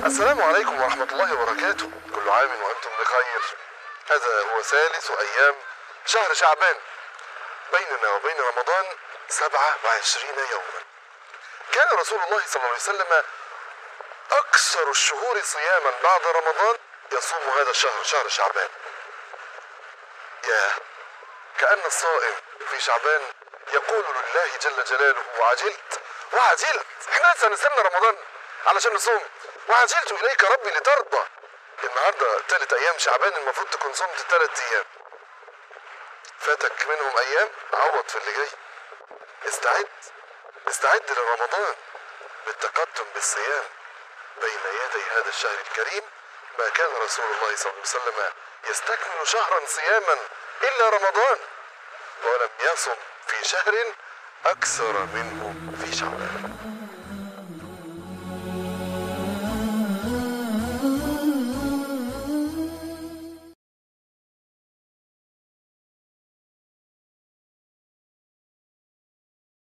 السلام عليكم ورحمة الله وبركاته. كل عام وأنتم بخير. هذا هو ثالث أيام شهر شعبان، بيننا وبين رمضان 27 يوما. كان رسول الله صلى الله عليه وسلم أكثر الشهور صياما بعد رمضان يصوم هذا الشهر، شهر شعبان. كأن الصائم في شعبان يقول لله جل جلاله: وعجلت، احنا لسه نستنى رمضان علشان نصوم، وعجلت إليك ربي لترضى. النهارده 3 أيام شعبان، المفروض تكون صمت 3 أيام، فاتك منهم أيام، عوض في اللي جاي. استعد لرمضان بالتقدم بالصيام بين يدي هذا الشهر الكريم. ما كان رسول الله صلى الله عليه وسلم يستكمل شهرا صياما إلا رمضان، ولم يصم في شهر أكثر منه في شعبان.